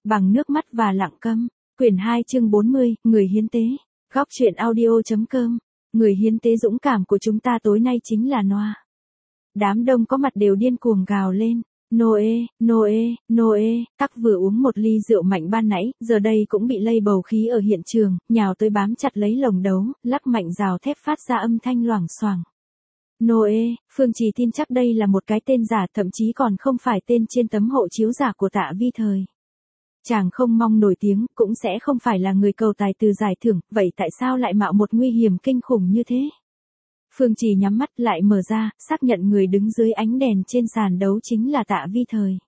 Bằng nước mắt và lặng câm. Quyển 2 chương 40, Người hiến tế. Góc truyện audio.com. Người hiến tế dũng cảm của chúng ta tối nay chính là Noa. Đám đông có mặt đều điên cuồng gào lên. Noe, Noe, Noe. Tắc vừa uống một ly rượu mạnh ban nãy, giờ đây cũng bị lây bầu khí ở hiện trường, nhào tới bám chặt lấy lồng đấu, lắc mạnh rào thép phát ra âm thanh loảng xoảng. Noe, Phương Trì tin chắc đây là một cái tên giả, thậm chí còn không phải tên trên tấm hộ chiếu giả của Tạ Vi Thời. Chàng không mong nổi tiếng, cũng sẽ không phải là người cầu tài từ giải thưởng, vậy tại sao lại mạo một nguy hiểm kinh khủng như thế? Phương Trì nhắm mắt lại mở ra, xác nhận người đứng dưới ánh đèn trên sàn đấu chính là Tạ Vi Thời.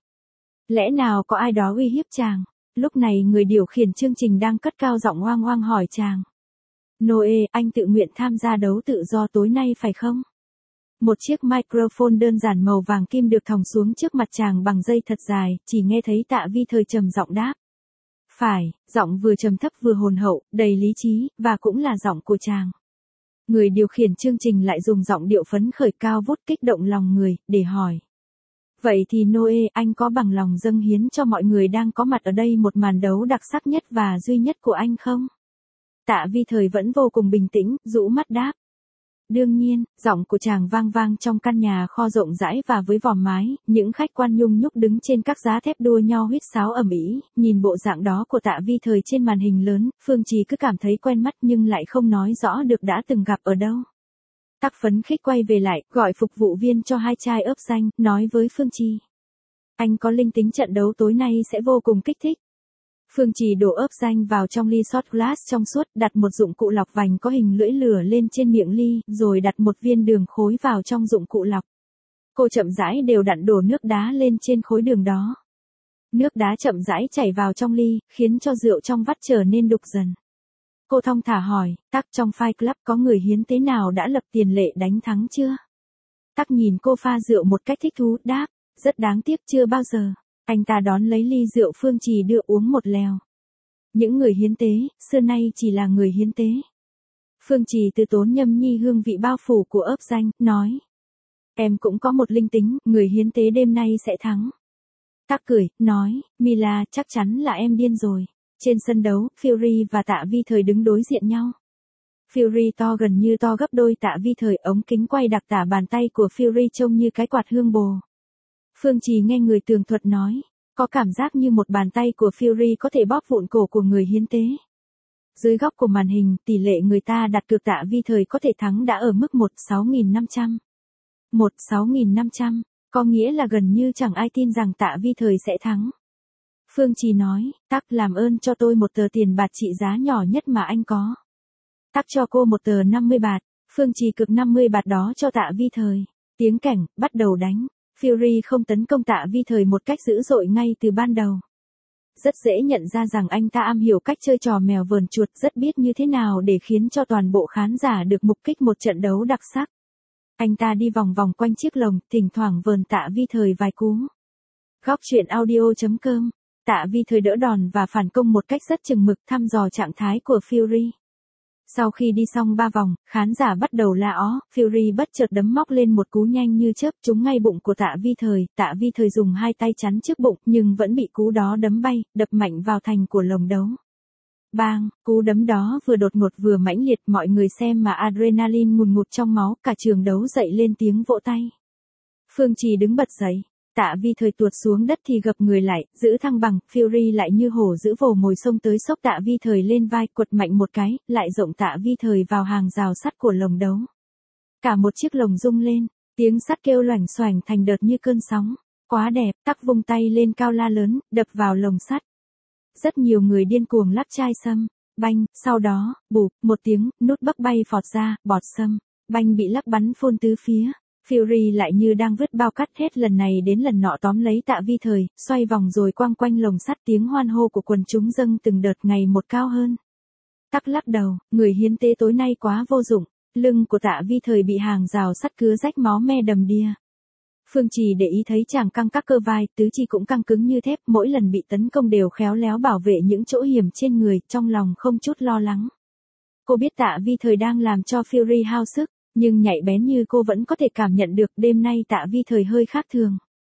Lẽ nào có ai đó uy hiếp chàng? Lúc này người điều khiển chương trình đang cất cao giọng oang oang hỏi chàng. Noe, anh tự nguyện tham gia đấu tự do tối nay phải không? Một chiếc microphone đơn giản màu vàng kim được thòng xuống trước mặt chàng bằng dây thật dài, chỉ nghe thấy Tạ Vi Thời trầm giọng đáp. Phải, giọng vừa trầm thấp vừa hồn hậu, đầy lý trí, và cũng là giọng của chàng. Người điều khiển chương trình lại dùng giọng điệu phấn khởi cao vút kích động lòng người, để hỏi. Vậy thì Noe, anh có bằng lòng dâng hiến cho mọi người đang có mặt ở đây một màn đấu đặc sắc nhất và duy nhất của anh không? Tạ Vi Thời vẫn vô cùng bình tĩnh, rũ mắt đáp. Đương nhiên, giọng của chàng vang vang trong căn nhà kho rộng rãi và với vòm mái, những khách quan nhung nhúc đứng trên các giá thép đua nhau huýt sáo ầm ĩ, nhìn bộ dạng đó của Tạ Vi Thời trên màn hình lớn, Phương Trì cứ cảm thấy quen mắt nhưng lại không nói rõ được đã từng gặp ở đâu. Tắc phấn khích quay về lại, gọi phục vụ viên cho 2 chai ớp xanh, nói với Phương Trì. Anh có linh tính trận đấu tối nay sẽ vô cùng kích thích. Phương Trì đổ ớp xanh vào trong ly shot glass trong suốt, đặt một dụng cụ lọc vành có hình lưỡi lửa lên trên miệng ly, rồi đặt một viên đường khối vào trong dụng cụ lọc. Cô chậm rãi đều đặn đổ nước đá lên trên khối đường đó. Nước đá chậm rãi chảy vào trong ly, khiến cho rượu trong vắt trở nên đục dần. Cô thong thả hỏi, Tắc trong Fight Club có người hiến tế nào đã lập tiền lệ đánh thắng chưa? Tắc nhìn cô pha rượu một cách thích thú, đáp, rất đáng tiếc chưa bao giờ. Anh ta đón lấy ly rượu Phương Trì đưa uống một lèo. Những người hiến tế, xưa nay chỉ là người hiến tế. Phương Trì từ tốn nhâm nhi hương vị bao phủ của ớp xanh, nói. Em cũng có một linh tính, người hiến tế đêm nay sẽ thắng. Tắc cười, nói, Mila, chắc chắn là em điên rồi. Trên sân đấu, Fury và Tạ Vi Thời đứng đối diện nhau. Fury to gần như to gấp đôi Tạ Vi Thời, ống kính quay đặc tả bàn tay của Fury trông như cái quạt hương bồ. Phương Trì nghe người tường thuật nói, có cảm giác như một bàn tay của Fury có thể bóp vụn cổ của người hiến tế. Dưới góc của màn hình, tỷ lệ người ta đặt cược Tạ Vi Thời có thể thắng đã ở mức 1.6500. 1.6500, có nghĩa là gần như chẳng ai tin rằng Tạ Vi Thời sẽ thắng. Phương Trì nói, Tắc làm ơn cho tôi một tờ tiền bạc trị giá nhỏ nhất mà anh có. Tắc cho cô một tờ 50 bạt, Phương Trì cược 50 bạt đó cho Tạ Vi Thời. Tiếng cảnh, bắt đầu đánh. Fury không tấn công Tạ Vi Thời một cách dữ dội ngay từ ban đầu. Rất dễ nhận ra rằng anh ta am hiểu cách chơi trò mèo vờn chuột, rất biết như thế nào để khiến cho toàn bộ khán giả được mục kích một trận đấu đặc sắc. Anh ta đi vòng vòng quanh chiếc lồng, thỉnh thoảng vờn Tạ Vi Thời vài cú. Góc truyện audio.com. Tạ Vi Thời đỡ đòn và phản công một cách rất chừng mực, thăm dò trạng thái của Fury. Sau khi đi xong 3 vòng, khán giả bắt đầu la ó, Fury bất chợt đấm móc lên một cú nhanh như chớp trúng ngay bụng của Tạ Vi Thời. Tạ Vi Thời dùng 2 tay chắn trước bụng nhưng vẫn bị cú đó đấm bay, đập mạnh vào thành của lồng đấu. Bang, cú đấm đó vừa đột ngột vừa mãnh liệt, mọi người xem mà adrenaline ngùn ngụt trong máu, cả trường đấu dậy lên tiếng vỗ tay. Phương Trì đứng bật dậy. Tạ Vi Thời tuột xuống đất thì gập người lại, giữ thăng bằng, Fury lại như hổ giữ vồ mồi xông tới xốc Tạ Vi Thời lên vai, quật mạnh một cái, lại rộng Tạ Vi Thời vào hàng rào sắt của lồng đấu. Cả một chiếc lồng rung lên, tiếng sắt kêu loảnh xoảnh thành đợt như cơn sóng. Quá đẹp, Tắc vung tay lên cao la lớn, đập vào lồng sắt. Rất nhiều người điên cuồng lắc chai sâm, banh, sau đó, bụp, một tiếng, nút bắc bay phọt ra, bọt sâm, banh bị lắc bắn phôn tứ phía. Fury lại như đang vứt bao cát, hết lần này đến lần nọ tóm lấy Tạ Vi Thời, xoay vòng rồi quăng quanh lồng sắt, tiếng hoan hô của quần chúng dâng từng đợt ngày một cao hơn. Tắc lắc đầu, người hiến tế tối nay quá vô dụng, lưng của Tạ Vi Thời bị hàng rào sắt cứa rách máu me đầm đìa. Phương Trì để ý thấy chàng căng các cơ vai, tứ chi cũng căng cứng như thép, mỗi lần bị tấn công đều khéo léo bảo vệ những chỗ hiểm trên người, trong lòng không chút lo lắng. Cô biết Tạ Vi Thời đang làm cho Fury hao sức. Nhưng nhạy bén như cô vẫn có thể cảm nhận được đêm nay Tạ Vi Thời hơi khác thường.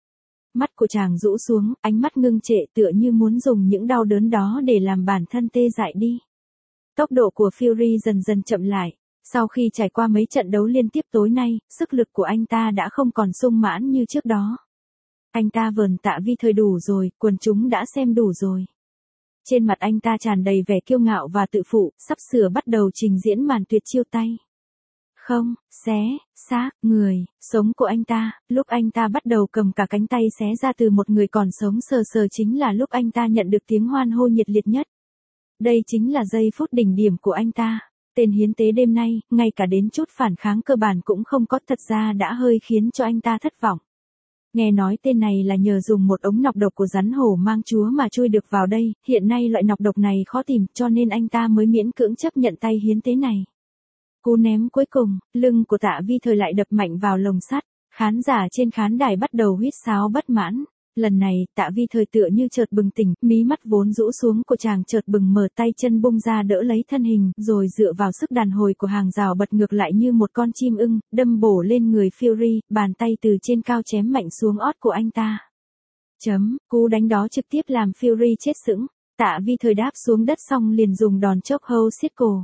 Mắt của chàng rũ xuống, ánh mắt ngưng trệ tựa như muốn dùng những đau đớn đó để làm bản thân tê dại đi. Tốc độ của Fury dần dần chậm lại. Sau khi trải qua mấy trận đấu liên tiếp tối nay, sức lực của anh ta đã không còn sung mãn như trước đó. Anh ta vờn Tạ Vi Thời đủ rồi, quần chúng đã xem đủ rồi. Trên mặt anh ta tràn đầy vẻ kiêu ngạo và tự phụ, sắp sửa bắt đầu trình diễn màn tuyệt chiêu tay. Không, xé, xác, người, sống của anh ta, lúc anh ta bắt đầu cầm cả cánh tay xé ra từ một người còn sống sờ sờ chính là lúc anh ta nhận được tiếng hoan hô nhiệt liệt nhất. Đây chính là giây phút đỉnh điểm của anh ta. Tên hiến tế đêm nay, ngay cả đến chút phản kháng cơ bản cũng không có, thật ra đã hơi khiến cho anh ta thất vọng. Nghe nói tên này là nhờ dùng một ống nọc độc của rắn hổ mang chúa mà chui được vào đây, hiện nay loại nọc độc này khó tìm cho nên anh ta mới miễn cưỡng chấp nhận tay hiến tế này. Cú ném cuối cùng, lưng của Tạ Vi Thời lại đập mạnh vào lồng sắt, khán giả trên khán đài bắt đầu huýt sáo bất mãn. Lần này, Tạ Vi Thời tựa như chợt bừng tỉnh, mí mắt vốn rũ xuống của chàng chợt bừng mở, tay chân bung ra đỡ lấy thân hình, rồi dựa vào sức đàn hồi của hàng rào bật ngược lại như một con chim ưng, đâm bổ lên người Fury, bàn tay từ trên cao chém mạnh xuống ót của anh ta. Cú đánh đó trực tiếp làm Fury chết sững, Tạ Vi Thời đáp xuống đất xong liền dùng đòn chokehold siết cổ.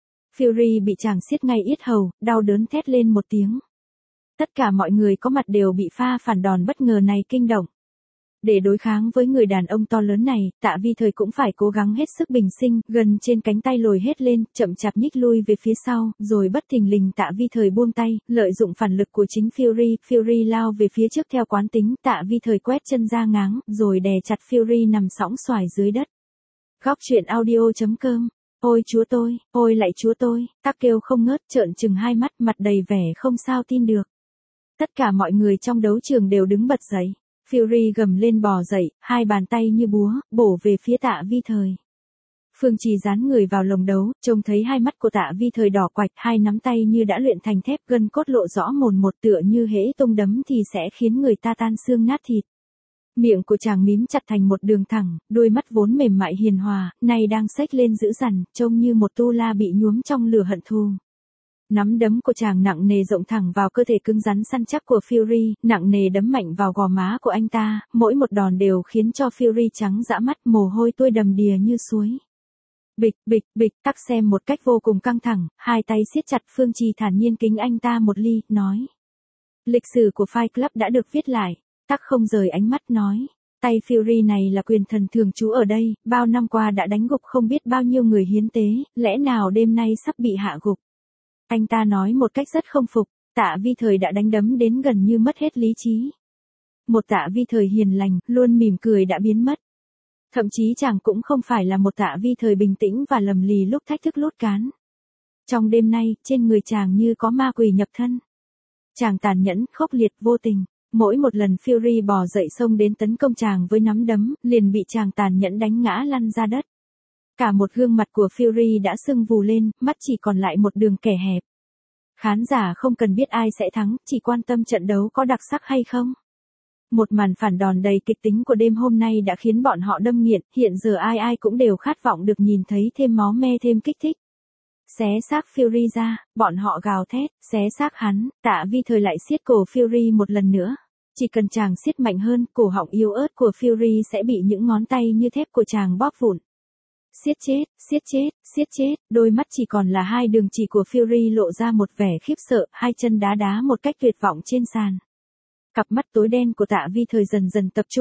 Fury bị chàng siết ngay yết hầu, đau đớn thét lên một tiếng. Tất cả mọi người có mặt đều bị pha phản đòn bất ngờ này kinh động. Để đối kháng với người đàn ông to lớn này, Tạ Vi Thời cũng phải cố gắng hết sức bình sinh, gần trên cánh tay lồi hết lên, chậm chạp nhích lui về phía sau, rồi bất thình lình Tạ Vi Thời buông tay, lợi dụng phản lực của chính Fury lao về phía trước theo quán tính, Tạ Vi Thời quét chân ra ngáng, rồi đè chặt Fury nằm sõng xoài dưới đất. Góc truyện audio.com. Ôi chúa tôi, ôi lạy chúa tôi, Tắc kêu không ngớt, trợn trừng hai mắt, mặt đầy vẻ không sao tin được. Tất cả mọi người trong đấu trường đều đứng bật dậy. Fury gầm lên bò dậy, hai bàn tay như búa, bổ về phía Tạ Vi Thời. Phương Trì dán người vào lồng đấu, trông thấy hai mắt của Tạ Vi Thời đỏ quạch, hai nắm tay như đã luyện thành thép, gân cốt lộ rõ mồn một, tựa như hễ tung đấm thì sẽ khiến người ta tan xương nát thịt. Miệng của chàng mím chặt thành một đường thẳng, đôi mắt vốn mềm mại hiền hòa, nay đang xếch lên dữ dằn, trông như một tu la bị nhuốm trong lửa hận thù. Nắm đấm của chàng nặng nề rộng thẳng vào cơ thể cứng rắn săn chắc của Fury, nặng nề đấm mạnh vào gò má của anh ta, mỗi một đòn đều khiến cho Fury trắng dã mắt, mồ hôi tuôn đầm đìa như suối. Bịch, bịch, bịch, Tắc xem một cách vô cùng căng thẳng, hai tay siết chặt. Phương Trì thản nhiên kính anh ta một ly, nói. Lịch sử của Fight Club đã được viết lại. Tắc không rời ánh mắt nói. Tay Fury này là quyền thần thường trú ở đây, bao năm qua đã đánh gục không biết bao nhiêu người hiến tế, lẽ nào đêm nay sắp bị hạ gục. Anh ta nói một cách rất không phục, Tạ Vi Thời đã đánh đấm đến gần như mất hết lý trí. Một Tạ Vi Thời hiền lành, luôn mỉm cười đã biến mất. Thậm chí chàng cũng không phải là một Tạ Vi Thời bình tĩnh và lầm lì lúc thách thức lốt cán. Trong đêm nay, trên người chàng như có ma quỷ nhập thân. Chàng tàn nhẫn, khốc liệt, vô tình. Mỗi một lần Fury bò dậy xông đến tấn công chàng với nắm đấm, liền bị chàng tàn nhẫn đánh ngã lăn ra đất. Cả một gương mặt của Fury đã sưng vù lên, mắt chỉ còn lại một đường kẻ hẹp. Khán giả không cần biết ai sẽ thắng, chỉ quan tâm trận đấu có đặc sắc hay không. Một màn phản đòn đầy kịch tính của đêm hôm nay đã khiến bọn họ đâm nghiện, hiện giờ ai ai cũng đều khát vọng được nhìn thấy thêm máu me, thêm kích thích. Xé xác Fury ra, bọn họ gào thét, xé xác hắn. Tạ Vi Thời lại siết cổ Fury một lần nữa. Chỉ cần chàng siết mạnh hơn, cổ họng yếu ớt của Fury sẽ bị những ngón tay như thép của chàng bóp vụn. Siết chết, siết chết, siết chết, đôi mắt chỉ còn là hai đường chỉ của Fury lộ ra một vẻ khiếp sợ, hai chân đá đá một cách tuyệt vọng trên sàn. Cặp mắt tối đen của Tạ Vi Thời dần dần tập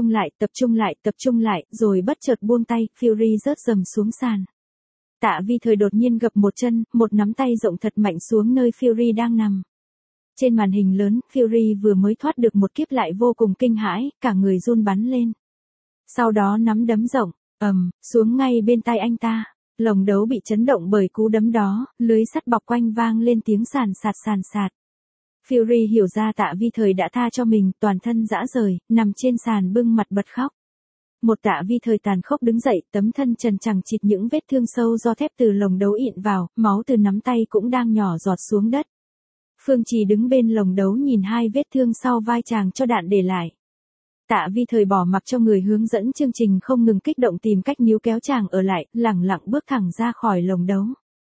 trung lại, rồi bất chợt buông tay, Fury rớt rầm xuống sàn. Tạ Vi Thời đột nhiên gập một chân, một nắm tay rộng thật mạnh xuống nơi Fury đang nằm. Trên màn hình lớn, Fury vừa mới thoát được một kiếp lại vô cùng kinh hãi, cả người run bắn lên. Sau đó nắm đấm rộng, xuống ngay bên tay anh ta. Lồng đấu bị chấn động bởi cú đấm đó, lưới sắt bọc quanh vang lên tiếng sàn sạt. Fury hiểu ra Tạ Vi Thời đã tha cho mình, toàn thân rã rời, nằm trên sàn bưng mặt bật khóc. Một Tạ Vi Thời tàn khốc đứng dậy, tấm thân trần chẳng chịt những vết thương sâu do thép từ lồng đấu ịn vào, máu từ nắm tay cũng đang nhỏ giọt xuống đất. Phương Trì đứng bên lồng đấu nhìn hai vết thương sau vai chàng cho đạn để lại. Tạ Vi Thời bỏ mặc cho người hướng dẫn chương trình không ngừng kích động tìm cách níu kéo chàng ở lại, lẳng lặng bước thẳng ra khỏi lồng đấu.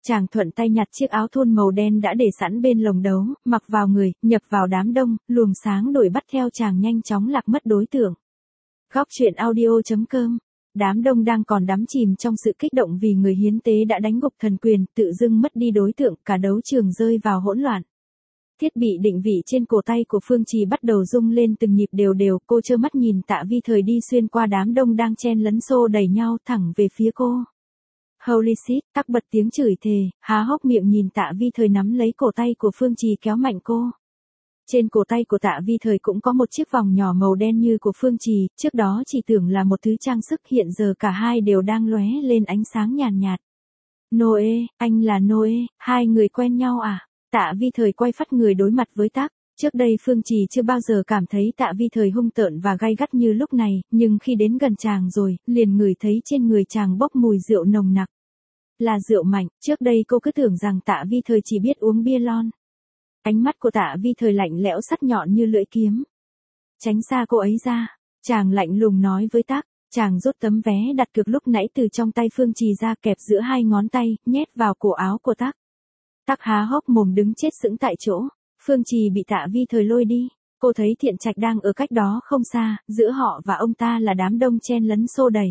Chàng thuận tay nhặt chiếc áo thun màu đen đã để sẵn bên lồng đấu, mặc vào người, nhập vào đám đông, luồng sáng đổi bắt theo chàng nhanh chóng lạc mất đối tượng. Góc truyện audio.com. Đám đông đang còn đắm chìm trong sự kích động vì người hiến tế đã đánh gục thần quyền, tự dưng mất đi đối tượng, cả đấu trường rơi vào hỗn loạn. Thiết bị định vị trên cổ tay của Phương Trì bắt đầu rung lên từng nhịp đều đều, cô trơ mắt nhìn Tạ Vi Thời đi xuyên qua đám đông đang chen lấn xô đẩy nhau thẳng về phía cô. Holy shit, tắc bật tiếng chửi thề, há hốc miệng nhìn Tạ Vi Thời nắm lấy cổ tay của Phương Trì kéo mạnh cô. Trên cổ tay của Tạ Vi Thời cũng có một chiếc vòng nhỏ màu đen như của Phương Trì, trước đó chỉ tưởng là một thứ trang sức, hiện giờ cả hai đều đang lóe lên ánh sáng nhàn nhạt. Noe, anh là Noe, hai người quen nhau à? Tạ Vi Thời quay phắt người đối mặt với Tắc. Trước đây Phương Trì chưa bao giờ cảm thấy Tạ Vi Thời hung tợn và gay gắt như lúc này, nhưng khi đến gần chàng rồi, liền ngửi thấy trên người chàng bốc mùi rượu nồng nặc. Là rượu mạnh, trước đây cô cứ tưởng rằng Tạ Vi Thời chỉ biết uống bia lon. Ánh mắt của Tạ Vi Thời lạnh lẽo sắc nhọn như lưỡi kiếm. Tránh xa cô ấy ra, chàng lạnh lùng nói với Tắc. Chàng rút tấm vé đặt cược lúc nãy từ trong tay Phương Trì ra, kẹp giữa hai ngón tay, nhét vào cổ áo của Tắc. Tắc há hốc mồm đứng chết sững tại chỗ. Phương Trì bị Tạ Vi Thời lôi đi. Cô thấy Thiện Trạch đang ở cách đó không xa, giữa họ và ông ta là đám đông chen lấn xô đẩy.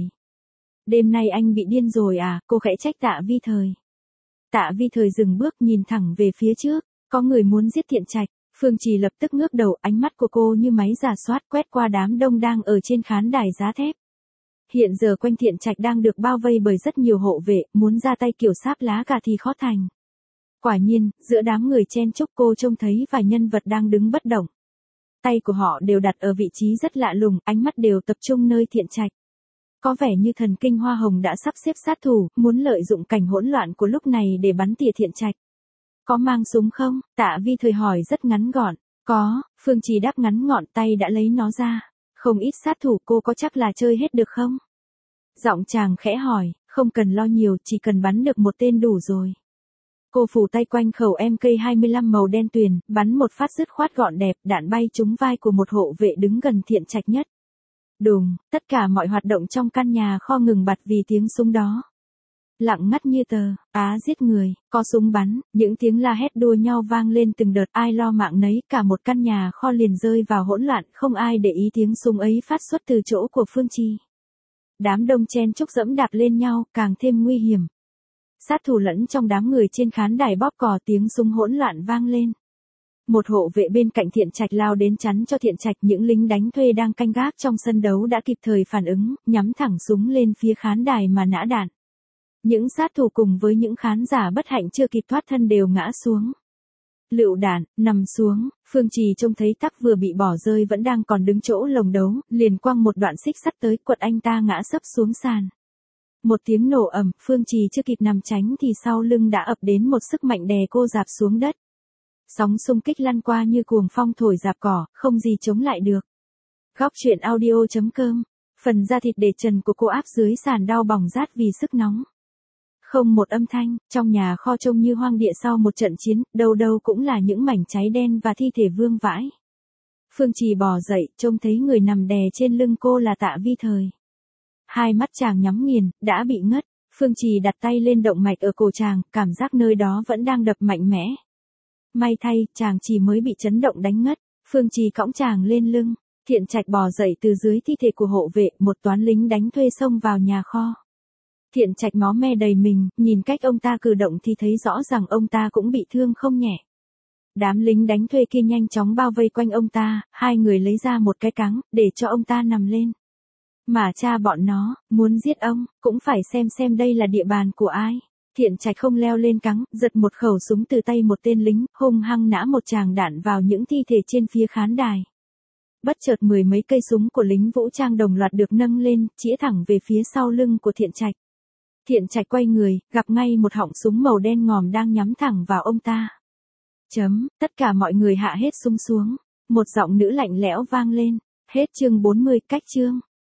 Đêm nay anh bị điên rồi à? Cô khẽ trách Tạ Vi Thời. Tạ Vi Thời dừng bước nhìn thẳng về phía trước. Có người muốn giết Thiện Trạch. Phương Trì lập tức ngước đầu, ánh mắt của cô như máy rà soát quét qua đám đông đang ở trên khán đài giá thép. Hiện giờ quanh Thiện Trạch đang được bao vây bởi rất nhiều hộ vệ, muốn ra tay kiểu sáp lá cà thì khó thành. Quả nhiên, giữa đám người chen chúc cô trông thấy vài nhân vật đang đứng bất động. Tay của họ đều đặt ở vị trí rất lạ lùng, ánh mắt đều tập trung nơi Thiện Trạch. Có vẻ như thần kinh hoa hồng đã sắp xếp sát thủ, muốn lợi dụng cảnh hỗn loạn của lúc này để bắn tỉa Thiện Trạch. Có mang súng không? Tạ Vi Thời hỏi rất ngắn gọn. Có, Phương Trì đáp ngắn gọn, tay đã lấy nó ra. Không ít sát thủ, cô có chắc là chơi hết được không? Giọng chàng khẽ hỏi, không cần lo nhiều, chỉ cần bắn được một tên đủ rồi. Cô phủ tay quanh khẩu MK25 màu đen tuyền, bắn một phát dứt khoát gọn đẹp, đạn bay trúng vai của một hộ vệ đứng gần Thiện Trạch nhất. Đùng, tất cả mọi hoạt động trong căn nhà kho ngừng bặt vì tiếng súng đó. Lặng ngắt như tờ, giết người, có súng bắn, những tiếng la hét đua nhau vang lên từng đợt, ai lo mạng nấy, cả một căn nhà kho liền rơi vào hỗn loạn, không ai để ý tiếng súng ấy phát xuất từ chỗ của Phương Trì. Đám đông chen chúc dẫm đạp lên nhau, càng thêm nguy hiểm. Sát thủ lẫn trong đám người trên khán đài bóp cò, tiếng súng hỗn loạn vang lên. Một hộ vệ bên cạnh Thiện Trạch lao đến chắn cho Thiện Trạch, những lính đánh thuê đang canh gác trong sân đấu đã kịp thời phản ứng, nhắm thẳng súng lên phía khán đài mà nã đạn. Những sát thủ cùng với những khán giả bất hạnh chưa kịp thoát thân đều ngã xuống. Lựu đạn, nằm xuống, Phương Trì trông thấy Tắc vừa bị bỏ rơi vẫn đang còn đứng chỗ lồng đấu, liền quăng một đoạn xích sắt tới, quật anh ta ngã sấp xuống sàn. Một tiếng nổ ầm, Phương Trì chưa kịp nằm tránh thì sau lưng đã ập đến một sức mạnh đè cô rạp xuống đất. Sóng xung kích lăn qua như cuồng phong thổi rạp cỏ, không gì chống lại được. Góc truyện audio.com. Phần da thịt để trần của cô áp dưới sàn đau bỏng rát vì sức nóng. Không một âm thanh, trong nhà kho trông như hoang địa sau một trận chiến, đâu đâu cũng là những mảnh cháy đen và thi thể vương vãi. Phương Trì bò dậy, trông thấy người nằm đè trên lưng cô là Tạ Vi Thời. Hai mắt chàng nhắm nghiền, đã bị ngất. Phương Trì đặt tay lên động mạch ở cổ chàng, cảm giác nơi đó vẫn đang đập mạnh mẽ. May thay, chàng chỉ mới bị chấn động đánh ngất. Phương Trì cõng chàng lên lưng. Thiện Trạch bò dậy từ dưới thi thể của hộ vệ, một toán lính đánh thuê xông vào nhà kho. Thiện Trạch máu me đầy mình, nhìn cách ông ta cử động thì thấy rõ rằng ông ta cũng bị thương không nhẹ. Đám lính đánh thuê kia nhanh chóng bao vây quanh ông ta, hai người lấy ra một cái cáng, để cho ông ta nằm lên. Mà cha bọn nó, muốn giết ông, cũng phải xem đây là địa bàn của ai. Thiện Trạch không leo lên cáng, giật một khẩu súng từ tay một tên lính, hung hăng nã một tràng đạn vào những thi thể trên phía khán đài. Bất chợt mười mấy cây súng của lính vũ trang đồng loạt được nâng lên, chĩa thẳng về phía sau lưng của Thiện Trạch. Thiện Trạch quay người, gặp ngay một họng súng màu đen ngòm đang nhắm thẳng vào ông ta. Tất cả mọi người hạ hết súng xuống. Một giọng nữ lạnh lẽo vang lên. Hết chương 40, cách chương.